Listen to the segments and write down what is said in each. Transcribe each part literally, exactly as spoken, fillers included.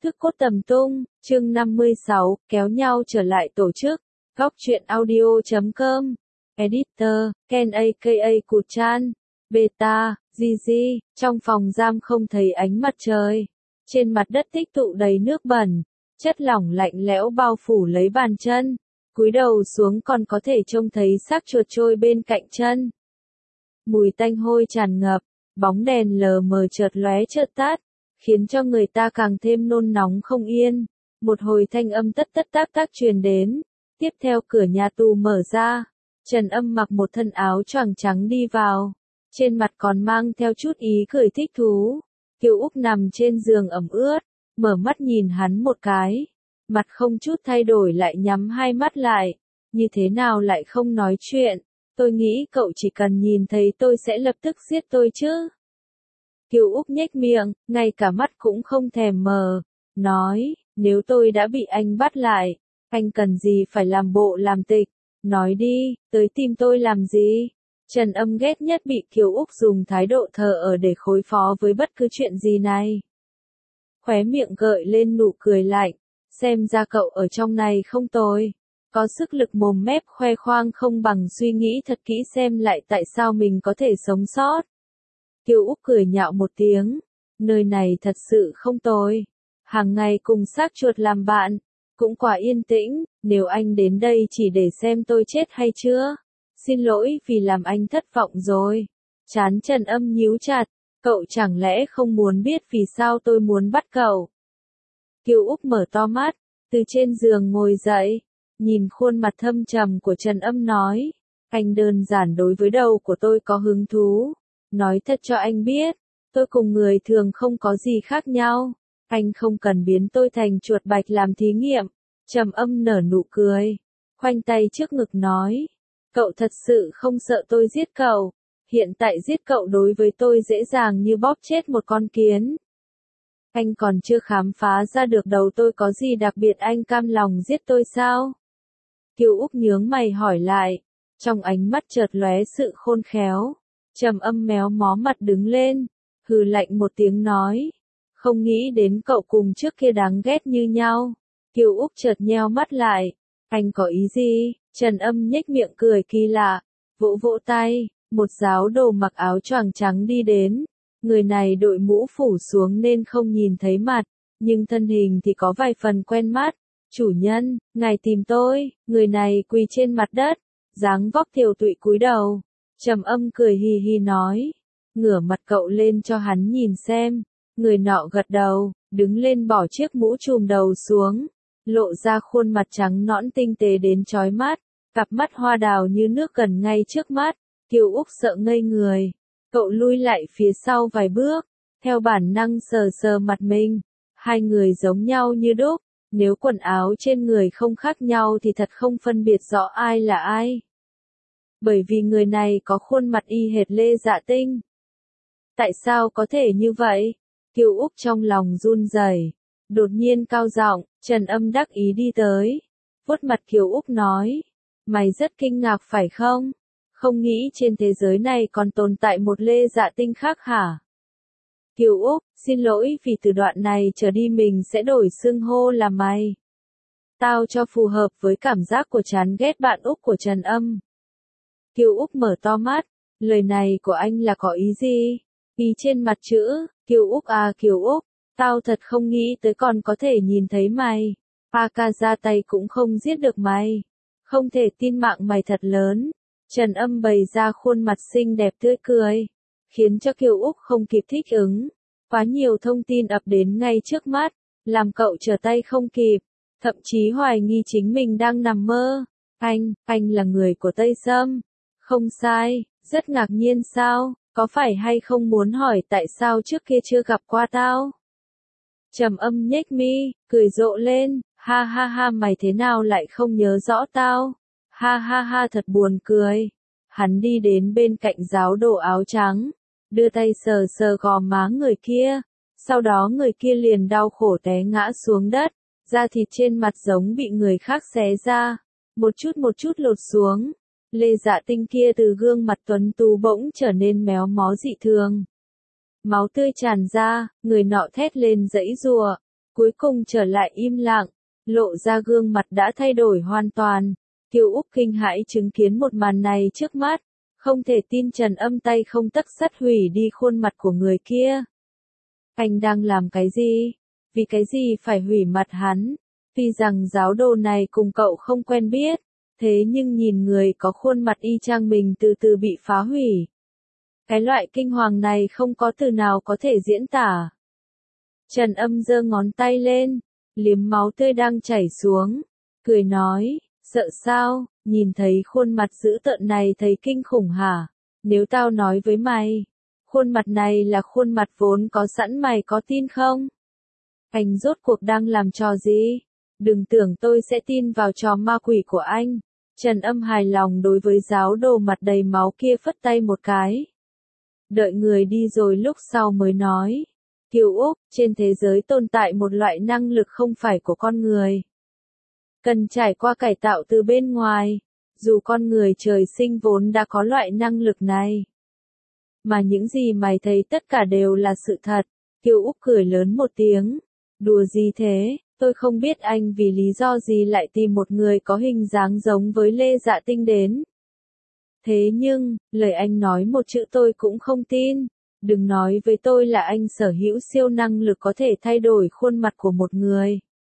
Thức cốt tầm tung, chương năm mươi sáu, kéo nhau trở lại tổ chức. Góc truyện audio chấm com. Editor, Ken aka Kuchan. Beta, Gigi, trong phòng giam không thấy ánh mặt trời. Trên mặt đất tích tụ đầy nước bẩn, chất lỏng lạnh lẽo bao phủ lấy bàn chân. Cúi đầu xuống còn có thể trông thấy xác chuột trôi bên cạnh chân. Mùi tanh hôi tràn ngập, bóng đèn lờ mờ chợt lóe chợt tắt, khiến cho người ta càng thêm nôn nóng không yên. Một hồi thanh âm tất tất tác tác truyền đến, tiếp theo cửa nhà tù mở ra, Trần Âm mặc một thân áo choàng trắng đi vào, trên mặt còn mang theo chút ý cười thích thú. Kiều Úc nằm trên giường ẩm ướt, mở mắt nhìn hắn một cái, mặt không chút thay đổi lại nhắm hai mắt lại, như thế nào lại không nói chuyện, tôi nghĩ cậu chỉ cần nhìn thấy tôi sẽ lập tức giết tôi chứ. Kiều Úc nhếch miệng, ngay cả mắt cũng không thèm mờ, nói, nếu tôi đã bị anh bắt lại, anh cần gì phải làm bộ làm tịch, nói đi, tới tìm tôi làm gì. Trần Âm ghét nhất bị Kiều Úc dùng thái độ thờ ở để đối phó với bất cứ chuyện gì này. Khóe miệng gợi lên nụ cười lạnh, xem ra cậu ở trong này không tồi, có sức lực mồm mép khoe khoang không bằng suy nghĩ thật kỹ xem lại tại sao mình có thể sống sót. Kiều Úc cười nhạo một tiếng, nơi này thật sự không tồi, hàng ngày cùng xác chuột làm bạn, cũng quả yên tĩnh, nếu anh đến đây chỉ để xem tôi chết hay chưa? Xin lỗi vì làm anh thất vọng rồi. Trán Trần Âm nhíu chặt, cậu chẳng lẽ không muốn biết vì sao tôi muốn bắt cậu? Kiều Úc mở to mắt, từ trên giường ngồi dậy, nhìn khuôn mặt thâm trầm của Trần Âm nói, anh đơn giản đối với đầu của tôi có hứng thú. Nói thật cho anh biết, tôi cùng người thường không có gì khác nhau, anh không cần biến tôi thành chuột bạch làm thí nghiệm. Trầm Âm nở nụ cười, khoanh tay trước ngực nói, cậu thật sự không sợ tôi giết cậu, hiện tại giết cậu đối với tôi dễ dàng như bóp chết một con kiến. Anh còn chưa khám phá ra được đầu tôi có gì đặc biệt anh cam lòng giết tôi sao? Kiều Úc nhướng mày hỏi lại, trong ánh mắt chợt lóe sự khôn khéo. Trầm Âm méo mó mặt đứng lên, hừ lạnh một tiếng nói, không nghĩ đến cậu cùng trước kia đáng ghét như nhau. Kiều Úc chợt nheo mắt lại, anh có ý gì? Trần Âm nhếch miệng cười kỳ lạ, vỗ vỗ tay, một giáo đồ mặc áo choàng trắng đi đến, người này đội mũ phủ xuống nên không nhìn thấy mặt, nhưng thân hình thì có vài phần quen mắt. Chủ nhân, ngài tìm tôi. Người này quỳ trên mặt đất, dáng vóc tiều tụy cúi đầu. Trầm Âm cười hì hì nói, ngửa mặt cậu lên cho hắn nhìn xem. Người nọ gật đầu, đứng lên bỏ chiếc mũ trùm đầu xuống, lộ ra khuôn mặt trắng nõn tinh tế đến chói mắt, cặp mắt hoa đào như nước gần ngay trước mắt. Kiều Úc sợ ngây người, cậu lui lại phía sau vài bước, theo bản năng sờ sờ mặt mình, hai người giống nhau như đúc, nếu quần áo trên người không khác nhau thì thật không phân biệt rõ ai là ai. Bởi vì người này có khuôn mặt y hệt Lê Dạ Tinh. Tại sao có thể như vậy? Kiều Úc trong lòng run rẩy, đột nhiên cao giọng, Trần Âm đắc ý đi tới, vuốt mặt Kiều Úc nói, mày rất kinh ngạc phải không? Không nghĩ trên thế giới này còn tồn tại một Lê Dạ Tinh khác hả? Kiều Úc, xin lỗi vì từ đoạn này trở đi mình sẽ đổi xưng hô là mày. Tao cho phù hợp với cảm giác của chán ghét bạn Úc của Trần Âm. Kiều Úc mở to mắt, lời này của anh là có ý gì? Ý trên mặt chữ, Kiều Úc à Kiều Úc, tao thật không nghĩ tới còn có thể nhìn thấy mày. Paka ra tay cũng không giết được mày. Không thể tin mạng mày thật lớn. Trần Âm bày ra khuôn mặt xinh đẹp tươi cười, khiến cho Kiều Úc không kịp thích ứng. Quá nhiều thông tin ập đến ngay trước mắt, làm cậu trở tay không kịp, thậm chí hoài nghi chính mình đang nằm mơ. Anh, anh là người của Tây Sâm. Không sai, rất ngạc nhiên sao, có phải hay không muốn hỏi tại sao trước kia chưa gặp qua tao? Trầm Âm nhếch mi, cười rộ lên, ha ha ha mày thế nào lại không nhớ rõ tao? Ha ha ha thật buồn cười. Hắn đi đến bên cạnh giáo đồ áo trắng, đưa tay sờ sờ gò má người kia, sau đó người kia liền đau khổ té ngã xuống đất, da thịt trên mặt giống bị người khác xé ra, một chút một chút lột xuống. Lê Dạ Tinh kia từ gương mặt tuấn tú bỗng trở nên méo mó dị thường. Máu tươi tràn ra, người nọ thét lên giãy giụa, cuối cùng trở lại im lặng, lộ ra gương mặt đã thay đổi hoàn toàn. Kiều Úc kinh hãi chứng kiến một màn này trước mắt, không thể tin Trần Âm tay không tấc sắt hủy đi khuôn mặt của người kia. Anh đang làm cái gì? Vì cái gì phải hủy mặt hắn? Tuy rằng giáo đồ này cùng cậu không quen biết, thế nhưng nhìn người có khuôn mặt y chang mình từ từ bị phá hủy. Cái loại kinh hoàng này không có từ nào có thể diễn tả. Trần Âm giơ ngón tay lên, liếm máu tươi đang chảy xuống, cười nói, sợ sao, nhìn thấy khuôn mặt dữ tợn này thấy kinh khủng hả? Nếu tao nói với mày, khuôn mặt này là khuôn mặt vốn có sẵn mày có tin không? Anh rốt cuộc đang làm trò gì? Đừng tưởng tôi sẽ tin vào trò ma quỷ của anh. Trần Âm hài lòng đối với giáo đồ mặt đầy máu kia phất tay một cái. Đợi người đi rồi lúc sau mới nói. Kiều Úc, trên thế giới tồn tại một loại năng lực không phải của con người. Cần trải qua cải tạo từ bên ngoài, dù con người trời sinh vốn đã có loại năng lực này. Mà những gì mày thấy tất cả đều là sự thật. Kiều Úc cười lớn một tiếng. Đùa gì thế, tôi không biết anh vì lý do gì lại tìm một người có hình dáng giống với Lê Dạ Tinh đến. Thế nhưng, lời anh nói một chữ tôi cũng không tin. Đừng nói với tôi là anh sở hữu siêu năng lực có thể thay đổi khuôn mặt của một người.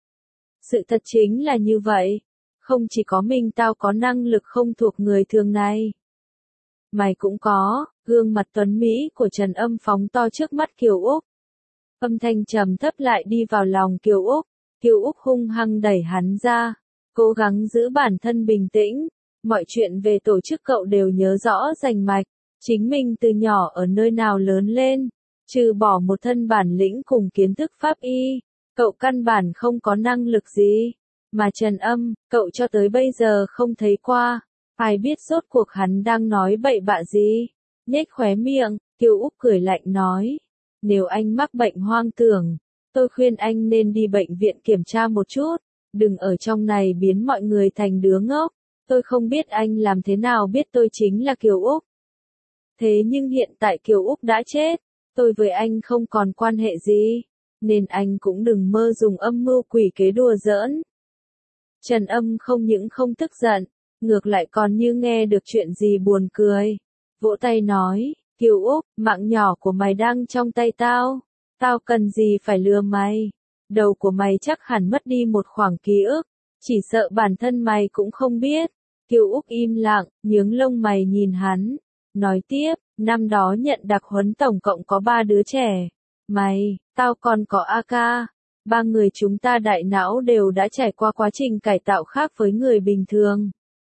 Sự thật chính là như vậy. Không chỉ có mình tao có năng lực không thuộc người thường này. Mày cũng có. Gương mặt tuấn Mỹ của Trần Âm phóng to trước mắt Kiều Úc. Âm thanh trầm thấp lại đi vào lòng Kiều Úc. Kiều Úc hung hăng đẩy hắn ra. Cố gắng giữ bản thân bình tĩnh. Mọi chuyện về tổ chức cậu đều nhớ rõ rành mạch. Chính mình từ nhỏ ở nơi nào lớn lên. Trừ bỏ một thân bản lĩnh cùng kiến thức pháp y. Cậu căn bản không có năng lực gì. Mà Trần Âm, cậu cho tới bây giờ không thấy qua. Ai biết rốt cuộc hắn đang nói bậy bạ gì. Nhếch khóe miệng, Kiều Úc cười lạnh nói. Nếu anh mắc bệnh hoang tưởng, tôi khuyên anh nên đi bệnh viện kiểm tra một chút. Đừng ở trong này biến mọi người thành đứa ngốc. Tôi không biết anh làm thế nào biết tôi chính là Kiều Úc. Thế nhưng hiện tại Kiều Úc đã chết. Tôi với anh không còn quan hệ gì. Nên anh cũng đừng mơ dùng âm mưu quỷ kế đùa giỡn. Trần Âm không những không tức giận, ngược lại còn như nghe được chuyện gì buồn cười. Vỗ tay nói, Kiều Úc, mạng nhỏ của mày đang trong tay tao. Tao cần gì phải lừa mày. Đầu của mày chắc hẳn mất đi một khoảng ký ức. Chỉ sợ bản thân mày cũng không biết. Kiều Úc im lặng, nhướng lông mày nhìn hắn. Nói tiếp, năm đó nhận đặc huấn tổng cộng có ba đứa trẻ. Mày, tao còn có a ca. Ba người chúng ta đại não đều đã trải qua quá trình cải tạo khác với người bình thường.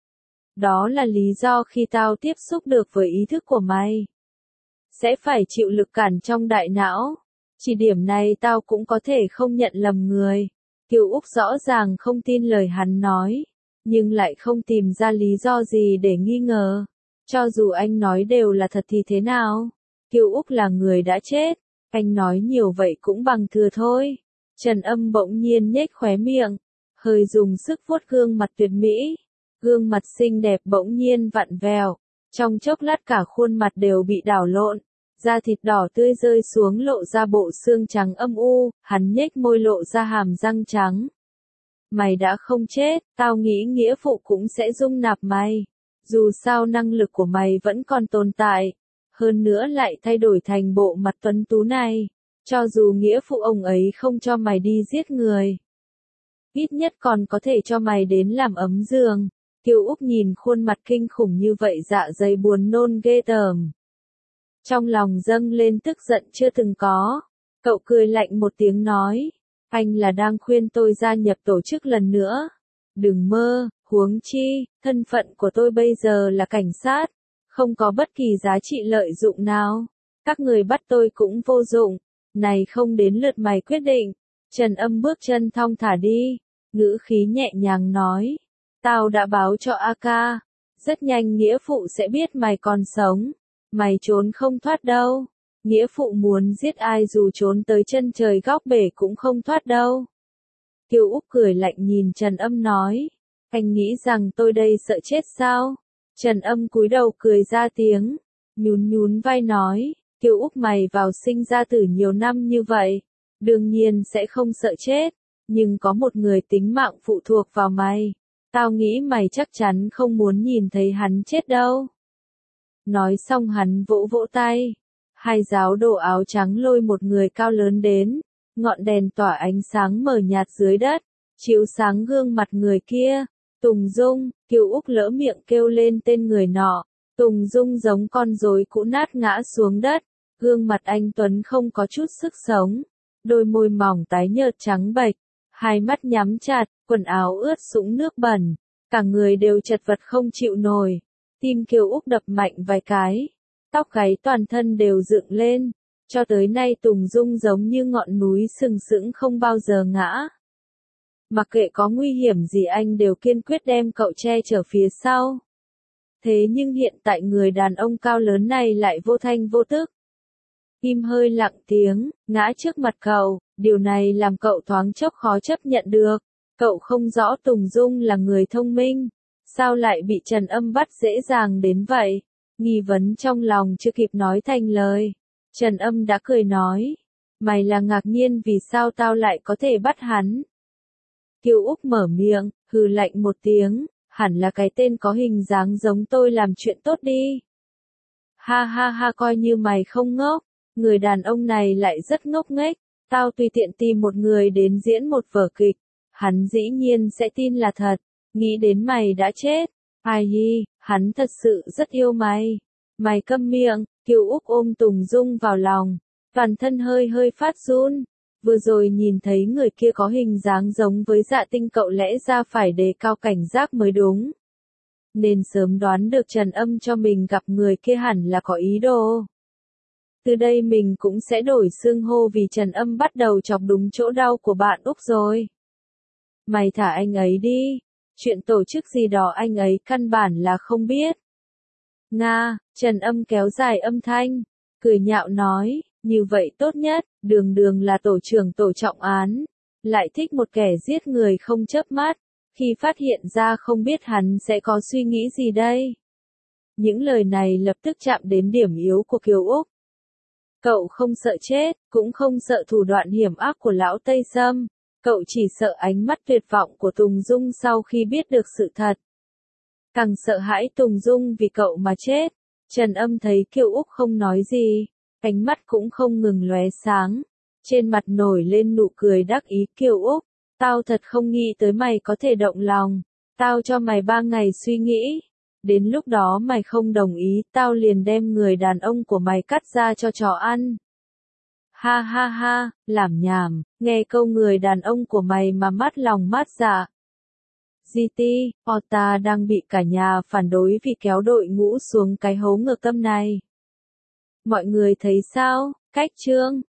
Đó là lý do khi tao tiếp xúc được với ý thức của mày, sẽ phải chịu lực cản trong đại não. Chỉ điểm này tao cũng có thể không nhận lầm người. Kiều Úc rõ ràng không tin lời hắn nói, nhưng lại không tìm ra lý do gì để nghi ngờ. Cho dù anh nói đều là thật thì thế nào? Kiều Úc là người đã chết, anh nói nhiều vậy cũng bằng thừa thôi. Trần Âm bỗng nhiên nhếch khóe miệng, hơi dùng sức vuốt gương mặt tuyệt mỹ. Gương mặt xinh đẹp bỗng nhiên vặn vẹo, trong chốc lát cả khuôn mặt đều bị đảo lộn, da thịt đỏ tươi rơi xuống lộ ra bộ xương trắng âm u, hắn nhếch môi lộ ra hàm răng trắng. Mày đã không chết, tao nghĩ nghĩa phụ cũng sẽ dung nạp mày. Dù sao năng lực của mày vẫn còn tồn tại, hơn nữa lại thay đổi thành bộ mặt tuấn tú này. Cho dù nghĩa phụ ông ấy không cho mày đi giết người, ít nhất còn có thể cho mày đến làm ấm giường. Kiều Úc nhìn khuôn mặt kinh khủng như vậy dạ dày buồn nôn ghê tởm. Trong lòng dâng lên tức giận chưa từng có. Cậu cười lạnh một tiếng nói. Anh là đang khuyên tôi gia nhập tổ chức lần nữa. Đừng mơ, huống chi, thân phận của tôi bây giờ là cảnh sát. Không có bất kỳ giá trị lợi dụng nào. Các người bắt tôi cũng vô dụng. Này không đến lượt mày quyết định. Trần Âm bước chân thong thả đi. Ngữ khí nhẹ nhàng nói. Tao đã báo cho a ca. Rất nhanh nghĩa phụ sẽ biết mày còn sống. Mày trốn không thoát đâu. Nghĩa phụ muốn giết ai dù trốn tới chân trời góc bể cũng không thoát đâu. Kiều Úc cười lạnh nhìn Trần Âm nói. Anh nghĩ rằng tôi đây sợ chết sao? Trần Âm cúi đầu cười ra tiếng. Nhún nhún vai nói. Kiều Úc mày vào sinh ra tử nhiều năm như vậy. đương nhiên sẽ không sợ chết, nhưng có một người tính mạng phụ thuộc vào mày. Tao nghĩ mày chắc chắn không muốn nhìn thấy hắn chết đâu. Nói xong hắn vỗ vỗ tay. Hai giáo đồ áo trắng lôi một người cao lớn đến, ngọn đèn tỏa ánh sáng mờ nhạt dưới đất, chiếu sáng gương mặt người kia. Tùng Dung, Kiều Úc lỡ miệng kêu lên tên người nọ. Tùng Dung giống con rối cũ nát ngã xuống đất, gương mặt anh Tuấn không có chút sức sống, đôi môi mỏng tái nhợt trắng bệch, hai mắt nhắm chặt, quần áo ướt sũng nước bẩn, cả người đều chật vật không chịu nổi. Tim Kiều Úc đập mạnh vài cái, tóc gáy toàn thân đều dựng lên, cho tới nay Tùng Dung giống như ngọn núi sừng sững không bao giờ ngã. Mặc kệ có nguy hiểm gì anh đều kiên quyết đem cậu che chở phía sau. Thế nhưng hiện tại người đàn ông cao lớn này lại vô thanh vô tức. Im hơi lặng tiếng, ngã trước mặt cậu, điều này làm cậu thoáng chốc khó chấp nhận được. Cậu không rõ Tùng Dung là người thông minh, sao lại bị Trần Âm bắt dễ dàng đến vậy? Nghi vấn trong lòng chưa kịp nói thành lời. Trần Âm đã cười nói, mày là ngạc nhiên vì sao tao lại có thể bắt hắn. Kiều Úc mở miệng, hừ lạnh một tiếng, hẳn là cái tên có hình dáng giống tôi làm chuyện tốt đi. Ha ha ha, coi như mày không ngốc, người đàn ông này lại rất ngốc nghếch, tao tùy tiện tìm một người đến diễn một vở kịch, hắn dĩ nhiên sẽ tin là thật, nghĩ đến mày đã chết, ai hi, hắn thật sự rất yêu mày. Mày câm miệng, Kiều Úc ôm Tùng Dung vào lòng, toàn thân hơi hơi phát run. Vừa rồi nhìn thấy người kia có hình dáng giống với Dạ Tinh, cậu lẽ ra phải đề cao cảnh giác mới đúng. Nên sớm đoán được Trần Âm cho mình gặp người kia hẳn là có ý đồ. Từ đây mình cũng sẽ đổi xưng hô vì Trần Âm bắt đầu chọc đúng chỗ đau của bạn Úc rồi. Mày thả anh ấy đi, chuyện tổ chức gì đó anh ấy căn bản là không biết. Nga, Trần Âm kéo dài âm thanh, cười nhạo nói, như vậy tốt nhất, đường đường là tổ trưởng tổ trọng án, lại thích một kẻ giết người không chớp mắt, khi phát hiện ra không biết hắn sẽ có suy nghĩ gì đây. Những lời này lập tức chạm đến điểm yếu của Kiều Úc. Cậu không sợ chết, cũng không sợ thủ đoạn hiểm ác của lão Tây Sâm, cậu chỉ sợ ánh mắt tuyệt vọng của Tùng Dung sau khi biết được sự thật. Càng sợ hãi Tùng Dung vì cậu mà chết. Trần Âm thấy Kiều Úc không nói gì, ánh mắt cũng không ngừng lóe sáng, trên mặt nổi lên nụ cười đắc ý. Kiều Úc, tao thật không nghĩ tới mày có thể động lòng, tao cho mày ba ngày suy nghĩ, đến lúc đó mày không đồng ý, tao liền đem người đàn ông của mày cắt ra cho chó ăn. Ha ha ha, làm nhảm, nghe câu người đàn ông của mày mà mát lòng mát dạ. giê tê, Ota đang bị cả nhà phản đối vì kéo đội ngũ xuống cái hố ngược tâm này. Mọi người thấy sao? Cách chương